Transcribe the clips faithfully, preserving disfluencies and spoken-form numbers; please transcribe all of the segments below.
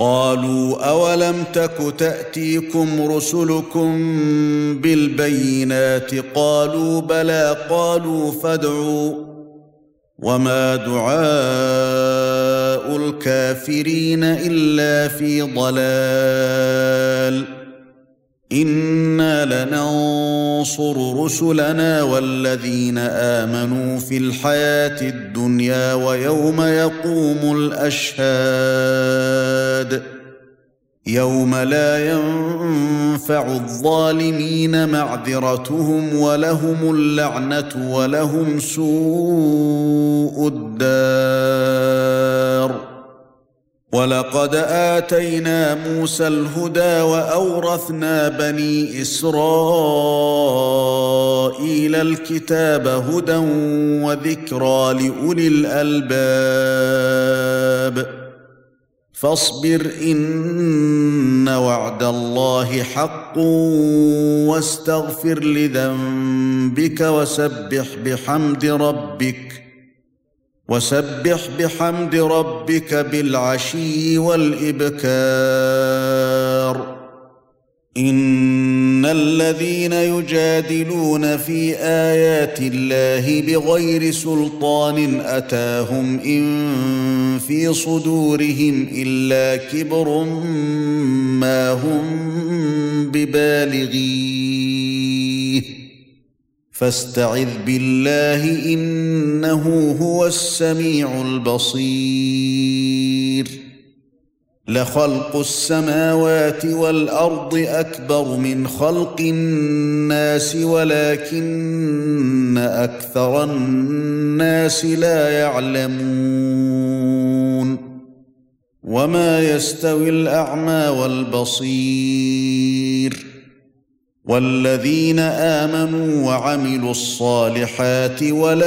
قالوا أولم تك تأتيكم رسلكم بالبينات قالوا بلى قالوا فادعوا وما دعاء الكافرين إلا في ضلال إنا لننصر رسلنا والذين آمنوا في الحياة الدنيا ويوم يقوم الأشهاد يوم لا ينفع الظالمين معذرتهم ولهم اللعنة ولهم سوء الدار ولقد آتينا موسى الهدى وأورثنا بني إسرائيل الكتاب هدى وذكرى لأولي الألباب فاصبر إن وعد الله حق واستغفر لذنبك وسبح بحمد ربك وسبح بحمد ربك بالعشي والإبكار إن الذين يجادلون في آيات الله بغير سلطان أتاهم إن في صدورهم إلا كبر ما هم ببالغيه فاستعذ بالله إنه هو السميع البصير لخلق السماوات والأرض أكبر من خلق الناس ولكن أكثر الناس لا يعلمون وما يستوي الأعمى والبصير والذين آمنوا وعملوا الصالحات ولا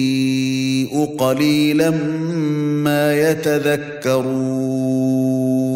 المسيء قليلا ما يتذكرون